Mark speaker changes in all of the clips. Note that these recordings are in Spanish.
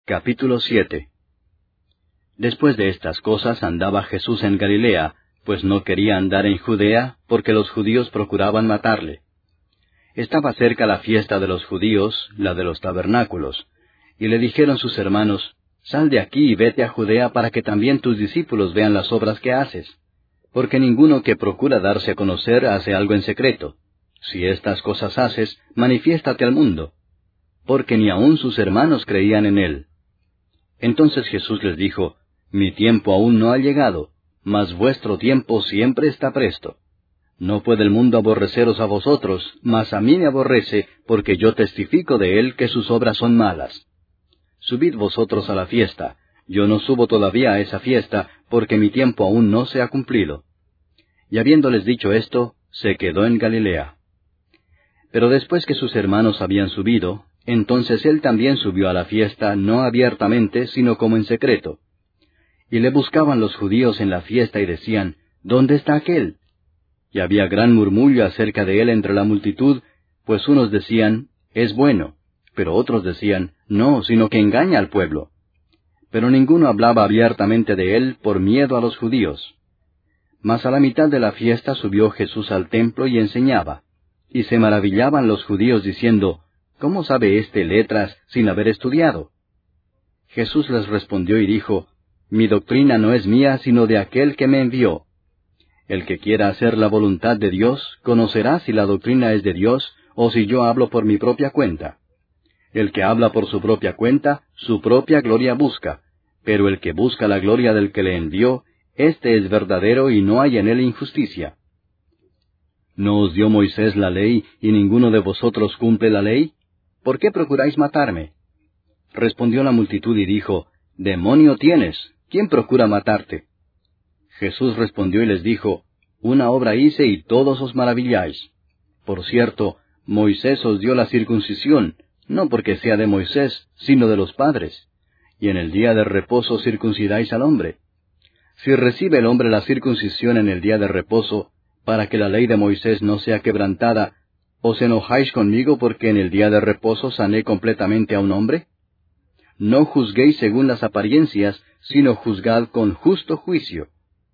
Speaker 1: Capítulo 7. Después de estas cosas andaba Jesús en Galilea, pues no quería andar en Judea, porque los judíos procuraban matarle. Estaba cerca la fiesta de los judíos, la de los tabernáculos, y le dijeron sus hermanos, «Sal de aquí y vete a Judea para que también tus discípulos vean las obras que haces, porque ninguno que procura darse a conocer hace algo en secreto. Si estas cosas haces, manifiéstate al mundo», porque ni aun sus hermanos creían en él. Entonces Jesús les dijo, «Mi tiempo aún no ha llegado, mas vuestro tiempo siempre está presto. No puede el mundo aborreceros a vosotros, mas a mí me aborrece, porque yo testifico de él que sus obras son malas. Subid vosotros a la fiesta, yo no subo todavía a esa fiesta, porque mi tiempo aún no se ha cumplido». Y habiéndoles dicho esto, se quedó en Galilea. Pero después que sus hermanos habían subido, entonces él también subió a la fiesta, no abiertamente, sino como en secreto. Y le buscaban los judíos en la fiesta y decían, «¿Dónde está aquél?». Y había gran murmullo acerca de él entre la multitud, pues unos decían, «Es bueno», pero otros decían, «No, sino que engaña al pueblo». Pero ninguno hablaba abiertamente de él por miedo a los judíos. Mas a la mitad de la fiesta subió Jesús al templo y enseñaba. Y se maravillaban los judíos diciendo, «¿Cómo sabe éste letras sin haber estudiado?». Jesús les respondió y dijo, «Mi doctrina no es mía, sino de aquel que me envió. El que quiera hacer la voluntad de Dios, conocerá si la doctrina es de Dios, o si yo hablo por mi propia cuenta. El que habla por su propia cuenta, su propia gloria busca, pero el que busca la gloria del que le envió, éste es verdadero y no hay en él injusticia. ¿No os dio Moisés la ley, y ninguno de vosotros cumple la ley? ¿Por qué procuráis matarme?». Respondió la multitud y dijo, «Demonio tienes, ¿quién procura matarte?». Jesús respondió y les dijo, «Una obra hice y todos os maravilláis. Por cierto, Moisés os dio la circuncisión, no porque sea de Moisés, sino de los padres. Y en el día de reposo circuncidáis al hombre. Si recibe el hombre la circuncisión en el día de reposo, para que la ley de Moisés no sea quebrantada, ¿os enojáis conmigo porque en el día de reposo sané completamente a un hombre? No juzguéis según las apariencias, sino juzgad con justo juicio».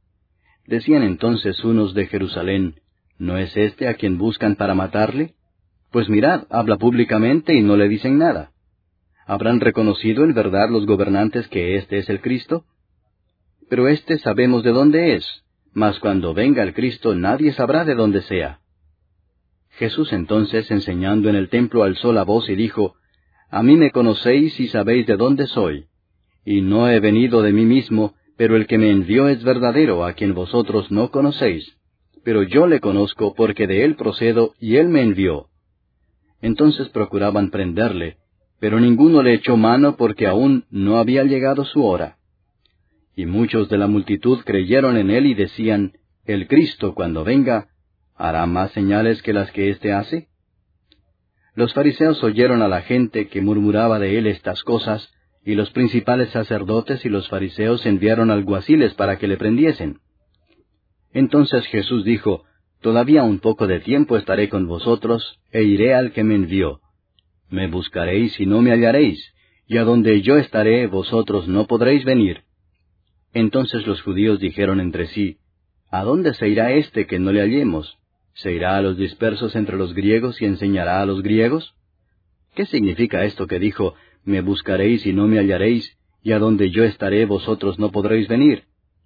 Speaker 1: Decían entonces unos de Jerusalén, «¿No es este a quien buscan para matarle? Pues mirad, habla públicamente y no le dicen nada. ¿Habrán reconocido en verdad los gobernantes que éste es el Cristo? Pero éste sabemos de dónde es, mas cuando venga el Cristo nadie sabrá de dónde sea». Jesús entonces, enseñando en el templo, alzó la voz y dijo, «A mí me conocéis y sabéis de dónde soy. Y no he venido de mí mismo, pero el que me envió es verdadero, a quien vosotros no conocéis. Pero yo le conozco porque de él procedo y él me envió». Entonces procuraban prenderle, pero ninguno le echó mano porque aún no había llegado su hora. Y muchos de la multitud creyeron en él y decían, «El Cristo, cuando venga, ¿hará más señales que las que éste hace?». Los fariseos oyeron a la gente que murmuraba de él estas cosas, y los principales sacerdotes y los fariseos enviaron alguaciles para que le prendiesen. Entonces Jesús dijo, «Todavía un poco de tiempo estaré con vosotros, e iré al que me envió. Me buscaréis y no me hallaréis, y a donde yo estaré vosotros no podréis venir». Entonces los judíos dijeron entre sí, «¿A dónde se irá éste que no le hallemos? ¿Se irá a los dispersos entre los griegos y enseñará a los griegos? ¿Qué significa esto que dijo, me buscaréis y no me hallaréis, y a donde yo estaré vosotros no podréis venir?»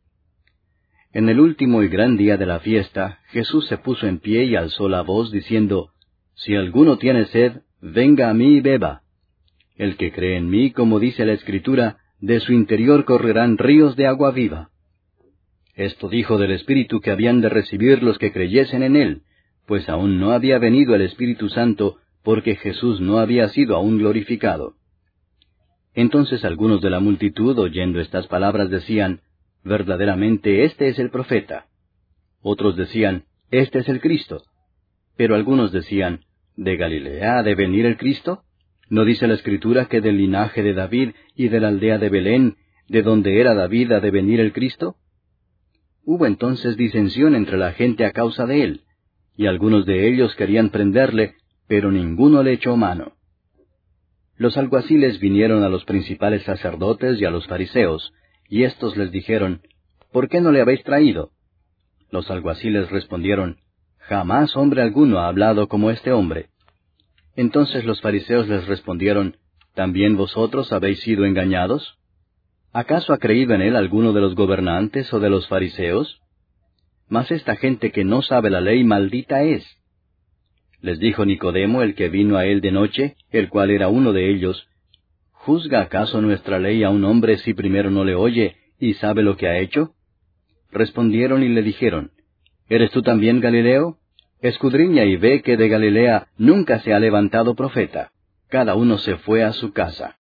Speaker 1: En el último y gran día de la fiesta, Jesús se puso en pie y alzó la voz, diciendo, «Si alguno tiene sed, venga a mí y beba. El que cree en mí, como dice la Escritura, de su interior correrán ríos de agua viva». Esto dijo del Espíritu que habían de recibir los que creyesen en él, pues aún no había venido el Espíritu Santo, porque Jesús no había sido aún glorificado. Entonces algunos de la multitud, oyendo estas palabras, decían, «Verdaderamente este es el profeta». Otros decían, «Este es el Cristo». Pero algunos decían, ¿de Galilea ha de venir el Cristo? ¿No dice la Escritura que del linaje de David y de la aldea de Belén, de donde era David, ha de venir el Cristo? Hubo entonces disensión entre la gente a causa de él, y algunos de ellos querían prenderle, pero ninguno le echó mano. Los alguaciles vinieron a los principales sacerdotes y a los fariseos, y éstos les dijeron, ¿por qué no le habéis traído? Los alguaciles respondieron, Jamás hombre alguno ha hablado como este hombre. Entonces los fariseos les respondieron, ¿también vosotros habéis sido engañados? ¿Acaso ha creído en él alguno de los gobernantes o de los fariseos? Mas esta gente que no sabe la ley maldita es. Les dijo Nicodemo, el que vino a él de noche, el cual era uno de ellos, ¿juzga acaso nuestra ley a un hombre si primero no le oye y sabe lo que ha hecho? Respondieron y le dijeron, ¿eres tú también Galileo? Escudriña y ve que de Galilea nunca se ha levantado profeta. Cada uno se fue a su casa.